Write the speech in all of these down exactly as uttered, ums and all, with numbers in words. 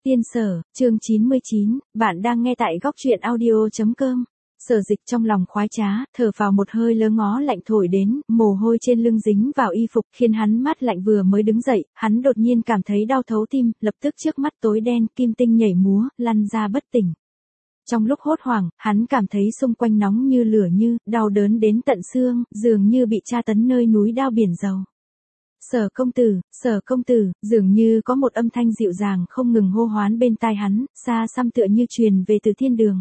Tiên Sở, chương chín mươi chín, bạn đang nghe tại góc truyện audio chấm com. Sở Dịch trong lòng khoái trá, thở vào một hơi lớn, ngó lạnh thổi đến, mồ hôi trên lưng dính vào y phục khiến hắn mát lạnh. Vừa mới đứng dậy, hắn đột nhiên cảm thấy đau thấu tim, lập tức trước mắt tối đen, kim tinh nhảy múa, lăn ra bất tỉnh. Trong lúc hốt hoảng, hắn cảm thấy xung quanh nóng như lửa, như đau đớn đến tận xương, dường như bị tra tấn nơi núi đao biển dầu. Sở công tử, Sở công tử, dường như có một âm thanh dịu dàng không ngừng hô hoán bên tai hắn, xa xăm tựa như truyền về từ thiên đường.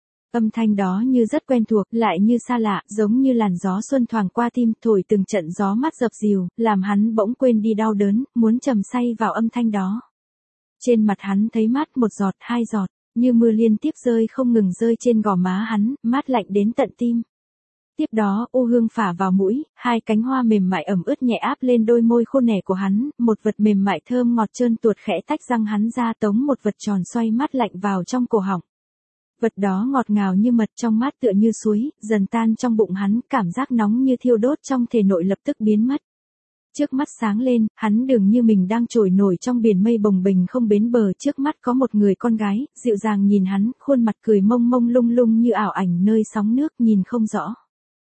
Âm thanh đó như rất quen thuộc, lại như xa lạ, giống như làn gió xuân thoảng qua tim, thổi từng trận gió mát dập dìu, làm hắn bỗng quên đi đau đớn, muốn trầm say vào âm thanh đó. Trên mặt hắn thấy mát, một giọt, hai giọt, như mưa liên tiếp rơi không ngừng rơi trên gò má hắn, mát lạnh đến tận tim. Tiếp đó, u hương phả vào mũi, hai cánh hoa mềm mại ẩm ướt nhẹ áp lên đôi môi khô nẻ của hắn, một vật mềm mại thơm ngọt trơn tuột khẽ tách răng hắn ra, tống một vật tròn xoay mát lạnh vào trong cổ họng. Vật đó ngọt ngào như mật, trong mát tựa như suối, dần tan trong bụng hắn, cảm giác nóng như thiêu đốt trong thể nội lập tức biến mất. Trước mắt sáng lên, hắn dường như mình đang trôi nổi trong biển mây bồng bềnh không bến bờ. Trước mắt có một người con gái, dịu dàng nhìn hắn, khuôn mặt cười mông mông lung lung như ảo ảnh nơi sóng nước, nhìn không rõ.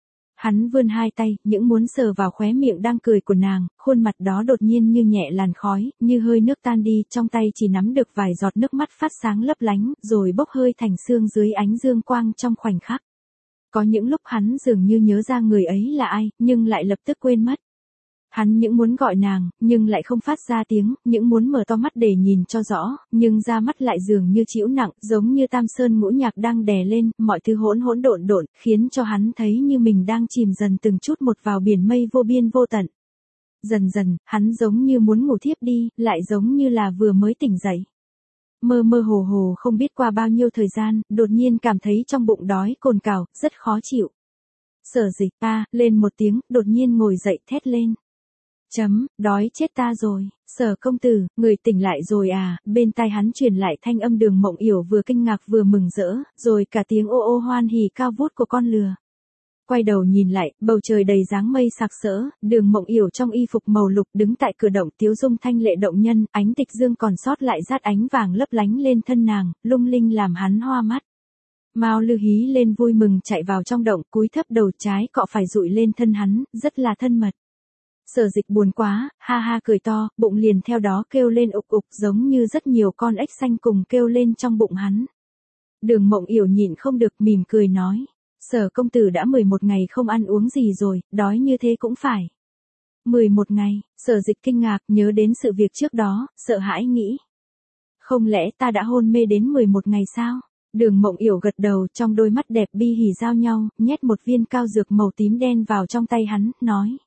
Hắn vươn hai tay, những muốn sờ vào khóe miệng đang cười của nàng, khuôn mặt đó đột nhiên như nhẹ làn khói, như hơi nước tan đi, trong tay chỉ nắm được vài giọt nước mắt phát sáng lấp lánh, rồi bốc hơi thành sương dưới ánh dương quang trong khoảnh khắc. Có những lúc hắn dường như nhớ ra người ấy là ai, nhưng lại lập tức quên mất. Hắn những muốn gọi nàng, nhưng lại không phát ra tiếng, những muốn mở to mắt để nhìn cho rõ, nhưng da mắt lại dường như trĩu nặng, giống như tam sơn ngũ nhạc đang đè lên, mọi thứ hỗn hỗn độn độn, khiến cho hắn thấy như mình đang chìm dần từng chút một vào biển mây vô biên vô tận. Dần dần, hắn giống như muốn ngủ thiếp đi, lại giống như là vừa mới tỉnh dậy. Mơ mơ hồ hồ không biết qua bao nhiêu thời gian, đột nhiên cảm thấy trong bụng đói cồn cào, rất khó chịu. Sở Dịch ta, lên một tiếng, đột nhiên ngồi dậy thét lên. Chấm, đói chết ta rồi, Sở công tử, người tỉnh lại rồi à? Bên tai hắn truyền lại thanh âm Đường Mộng Yểu vừa kinh ngạc vừa mừng rỡ, rồi cả tiếng ô ô hoan hỉ cao vút của con lừa. Quay đầu nhìn lại, bầu trời đầy dáng mây sặc sỡ, Đường Mộng Yểu trong y phục màu lục đứng tại cửa động, tiếu dung thanh lệ động nhân, ánh tịch dương còn sót lại rát ánh vàng lấp lánh lên thân nàng, lung linh làm hắn hoa mắt. Mao Lư hí lên vui mừng chạy vào trong động, cúi thấp đầu, trái cọ phải dụi lên thân hắn, rất là thân mật. Sở Dịch buồn quá, ha ha cười to, bụng liền theo đó kêu lên ục ục, giống như rất nhiều con ếch xanh cùng kêu lên trong bụng hắn. Đường Mộng Yểu nhịn không được mỉm cười nói, Sở công tử đã mười một ngày không ăn uống gì rồi, đói như thế cũng phải. mười một ngày, Sở Dịch kinh ngạc, nhớ đến sự việc trước đó, sợ hãi nghĩ. Không lẽ ta đã hôn mê đến mười một ngày sao? Đường Mộng Yểu gật đầu, trong đôi mắt đẹp bi hỉ giao nhau, nhét một viên cao dược màu tím đen vào trong tay hắn, nói.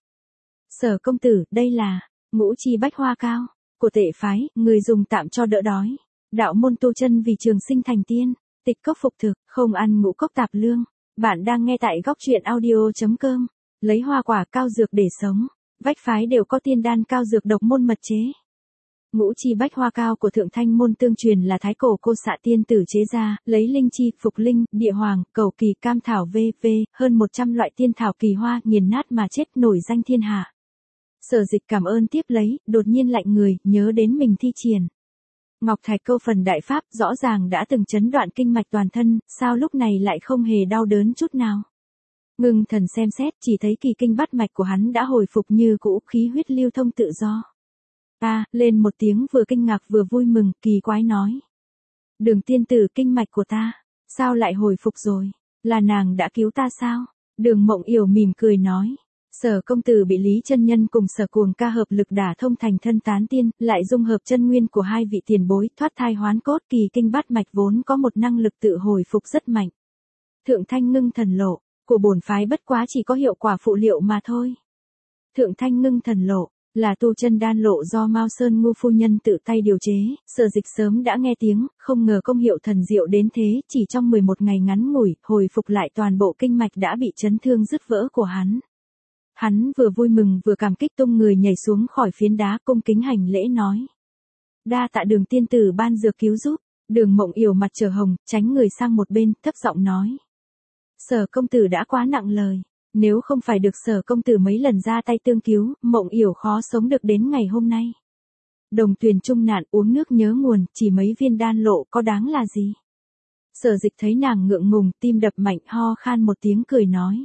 Sở công tử, đây là ngũ chi bách hoa cao của Tệ phái, người dùng tạm cho đỡ đói. Đạo môn tu chân vì trường sinh thành tiên, tịch cốc phục thực, không ăn ngũ cốc tạp lương. Bạn đang nghe tại góc truyện audio chấm com. Lấy hoa quả cao dược để sống. Vách phái đều có tiên đan cao dược độc môn mật chế. Ngũ chi bách hoa cao của Thượng Thanh môn tương truyền là thái cổ cô xạ tiên tử chế ra, lấy linh chi, phục linh, địa hoàng, cầu kỳ, cam thảo vân vân, hơn một trăm loại tiên thảo kỳ hoa nghiền nát mà chết, nổi danh thiên hạ. Sở Dịch cảm ơn tiếp lấy, đột nhiên lạnh người, nhớ đến mình thi triển Ngọc Thạch Câu phần đại pháp, rõ ràng đã từng chấn đoạn kinh mạch toàn thân, sao lúc này lại không hề đau đớn chút nào. Ngưng thần xem xét, chỉ thấy kỳ kinh bát mạch của hắn đã hồi phục như cũ, khí huyết lưu thông tự do. Ta, lên một tiếng vừa kinh ngạc vừa vui mừng, kỳ quái nói. Đường tiên tử, kinh mạch của ta, sao lại hồi phục rồi? Là nàng đã cứu ta sao? Đường Mộng Yểu mỉm cười nói. Sở công tử bị Lý chân nhân cùng Sở Cuồng ca hợp lực đả thông thành thân tán tiên, lại dung hợp chân nguyên của hai vị tiền bối, thoát thai hoán cốt, kỳ kinh bát mạch vốn có một năng lực tự hồi phục rất mạnh. Thượng Thanh ngưng thần lộ của bổn phái bất quá chỉ có hiệu quả phụ liệu mà thôi. Thượng Thanh ngưng thần lộ là tu chân đan lộ do Mao Sơn Ngu phu nhân tự tay điều chế, Sở Dịch sớm đã nghe tiếng, không ngờ công hiệu thần diệu đến thế, chỉ trong mười một ngày ngắn ngủi, hồi phục lại toàn bộ kinh mạch đã bị chấn thương dứt vỡ của hắn. Hắn vừa vui mừng vừa cảm kích, tung người nhảy xuống khỏi phiến đá, cung kính hành lễ nói. Đa tạ Đường tiên tử ban dược cứu giúp. Đường Mộng Yểu mặt trở hồng, tránh người sang một bên, thấp giọng nói. Sở công tử đã quá nặng lời. Nếu không phải được Sở công tử mấy lần ra tay tương cứu, Mộng Yểu khó sống được đến ngày hôm nay. Đồng thuyền chung nạn uống nước nhớ nguồn, chỉ mấy viên đan lộ có đáng là gì. Sở Dịch thấy nàng ngượng ngùng, tim đập mạnh, ho khan một tiếng cười nói.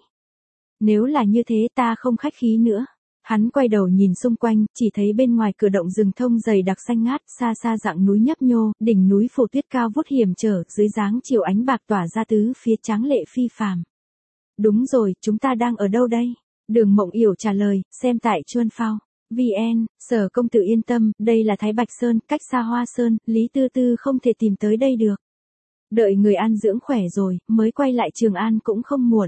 Nếu là như thế ta không khách khí nữa. Hắn quay đầu nhìn xung quanh, chỉ thấy bên ngoài cửa động rừng thông dày đặc xanh ngát, xa xa dạng núi nhấp nhô, đỉnh núi phủ tuyết cao vút hiểm trở, dưới dáng chiều ánh bạc tỏa ra tứ phía tráng lệ phi phàm. Đúng rồi, chúng ta đang ở đâu đây? Đường Mộng Yểu trả lời, xem tại Chuân Phao. vê en, Sở công tử yên tâm, đây là Thái Bạch Sơn, cách xa Hoa Sơn, Lý Tư Tư không thể tìm tới đây được. Đợi người an dưỡng khỏe rồi, mới quay lại Trường An cũng không muộn.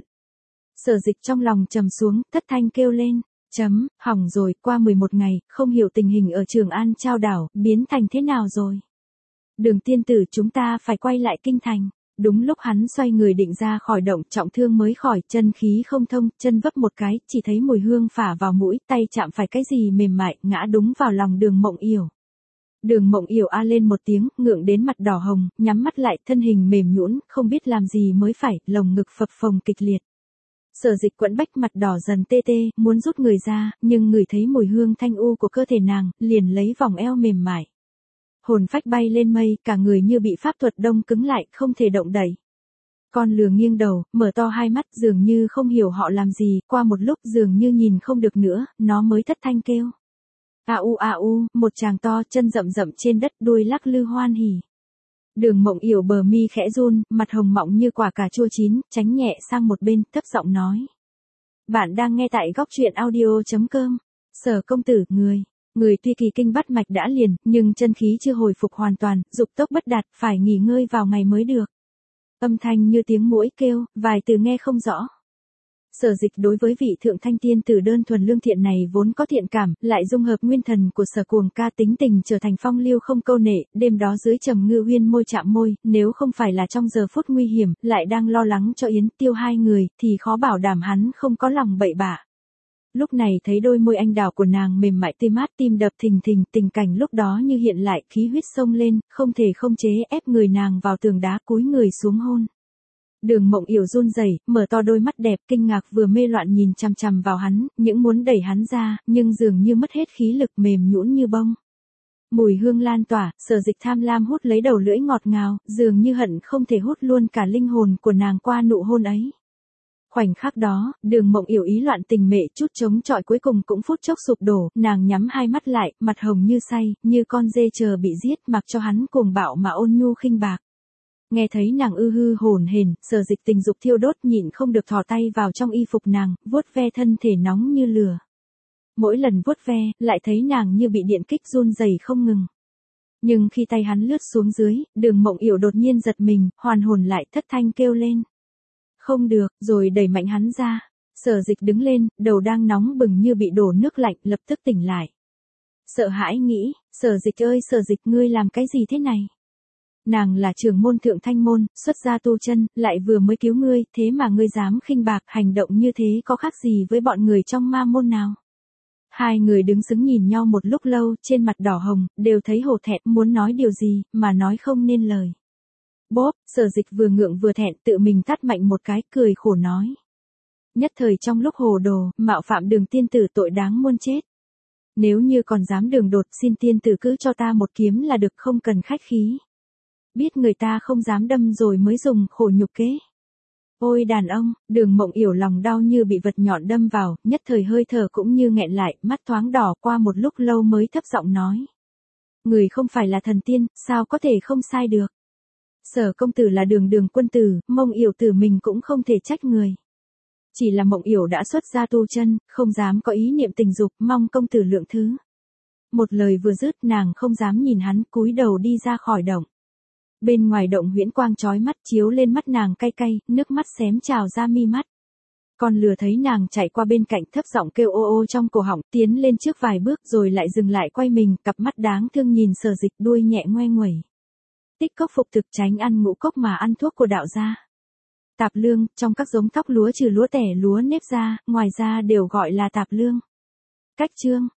Sở Dịch trong lòng trầm xuống, thất thanh kêu lên, chấm, hỏng rồi, qua mười một ngày, không hiểu tình hình ở Trường An Trao Đảo, biến thành thế nào rồi. Đường tiên tử chúng ta phải quay lại kinh thành. Đúng lúc hắn xoay người định ra khỏi động, trọng thương mới khỏi, chân khí không thông, chân vấp một cái, chỉ thấy mùi hương phả vào mũi, tay chạm phải cái gì mềm mại, ngã đúng vào lòng Đường Mộng Yểu. Đường Mộng Yểu a lên một tiếng, ngượng đến mặt đỏ hồng, nhắm mắt lại, thân hình mềm nhũn, không biết làm gì mới phải, lồng ngực phập phồng kịch liệt. Sở Dịch quẫn bách mặt đỏ dần tê tê, muốn rút người ra, nhưng ngửi thấy mùi hương thanh u của cơ thể nàng, liền lấy vòng eo mềm mại. Hồn phách bay lên mây, cả người như bị pháp thuật đông cứng lại, không thể động đậy. Con lừa nghiêng đầu, mở to hai mắt, dường như không hiểu họ làm gì, qua một lúc dường như nhìn không được nữa, nó mới thất thanh kêu. A u a u, một chàng to, chân rậm rậm trên đất, đuôi lắc lư hoan hỉ. Đường Mộng Yểu bờ mi khẽ run, mặt hồng mọng như quả cà chua chín, tránh nhẹ sang một bên, thấp giọng nói. Bạn đang nghe tại góc truyện audio chấm com. Sở công tử, người. Người tuy kỳ kinh bắt mạch đã liền, nhưng chân khí chưa hồi phục hoàn toàn, dục tốc bất đạt, phải nghỉ ngơi vào ngày mới được. Âm thanh như tiếng muỗi kêu, vài từ nghe không rõ. Sở Dịch đối với vị thượng thanh tiên tử đơn thuần lương thiện này vốn có thiện cảm, lại dung hợp nguyên thần của Sở Cuồng ca tính tình trở thành phong lưu không câu nệ, đêm đó dưới trầm ngư uyên môi chạm môi, nếu không phải là trong giờ phút nguy hiểm, lại đang lo lắng cho Yến Tiêu hai người, thì khó bảo đảm hắn không có lòng bậy bạ. Lúc này thấy đôi môi anh đào của nàng mềm mại tươi mát, tim đập thình thình, tình cảnh lúc đó như hiện lại, khí huyết sông lên, không thể không chế ép người nàng vào tường đá, cúi người xuống hôn. Đường Mộng Yểu run rẩy, mở to đôi mắt đẹp, kinh ngạc vừa mê loạn nhìn chằm chằm vào hắn, những muốn đẩy hắn ra, nhưng dường như mất hết khí lực, mềm nhũn như bông. Mùi hương lan tỏa, Sở Dịch tham lam hút lấy đầu lưỡi ngọt ngào, dường như hận không thể hút luôn cả linh hồn của nàng qua nụ hôn ấy. Khoảnh khắc đó, Đường Mộng Yểu ý loạn tình mệ, chút chống chọi cuối cùng cũng phút chốc sụp đổ, nàng nhắm hai mắt lại, mặt hồng như say, như con dê chờ bị giết, mặc cho hắn cuồng bạo mà ôn nhu khinh bạc. Nghe thấy nàng ư hư hồn hển, Sở Dịch tình dục thiêu đốt, nhịn không được thò tay vào trong y phục nàng, vuốt ve thân thể nóng như lửa. Mỗi lần vuốt ve, lại thấy nàng như bị điện kích run rẩy không ngừng. Nhưng khi tay hắn lướt xuống dưới, Đường Mộng Yểu đột nhiên giật mình, hoàn hồn lại, thất thanh kêu lên. Không được, rồi đẩy mạnh hắn ra. Sở Dịch đứng lên, đầu đang nóng bừng như bị đổ nước lạnh, lập tức tỉnh lại. Sợ hãi nghĩ, Sở Dịch ơi Sở Dịch, ngươi làm cái gì thế này? Nàng là trưởng môn thượng thanh môn, xuất gia tu chân, lại vừa mới cứu ngươi, thế mà ngươi dám khinh bạc, hành động như thế có khác gì với bọn người trong ma môn nào? Hai người đứng xứng nhìn nhau một lúc lâu, trên mặt đỏ hồng, đều thấy hổ thẹn, muốn nói điều gì, mà nói không nên lời. Bốp, Sở Dịch vừa ngượng vừa thẹn, tự mình tát mạnh một cái, cười khổ nói. Nhất thời trong lúc hồ đồ, mạo phạm Đường tiên tử, tội đáng muôn chết. Nếu như còn dám đường đột, xin tiên tử cứ cho ta một kiếm là được, không cần khách khí. Biết người ta không dám đâm rồi mới dùng khổ nhục kế. Ôi đàn ông, Đường Mộng Yểu lòng đau như bị vật nhọn đâm vào, nhất thời hơi thở cũng như nghẹn lại, mắt thoáng đỏ, qua một lúc lâu mới thấp giọng nói. Người không phải là thần tiên, sao có thể không sai được. Sở công tử là Đường Đường quân tử, Mộng Yểu tử mình cũng không thể trách người. Chỉ là Mộng Yểu đã xuất gia tu chân, không dám có ý niệm tình dục, mong công tử lượng thứ. Một lời vừa dứt, nàng không dám nhìn hắn, cúi đầu đi ra khỏi động. Bên ngoài động huyễn quang chói mắt chiếu lên mắt nàng cay cay, nước mắt xém trào ra mi mắt. Con lừa thấy nàng chạy qua bên cạnh, thấp giọng kêu ô ô trong cổ họng, tiến lên trước vài bước rồi lại dừng lại quay mình, cặp mắt đáng thương nhìn Sở Dịch, đuôi nhẹ ngoe nguẩy. Tích cốc phục thực, tránh ăn ngũ cốc mà ăn thuốc của đạo gia. Tạp lương, trong các giống thóc lúa trừ lúa tẻ lúa nếp ra, ngoài ra đều gọi là tạp lương. Cách chương,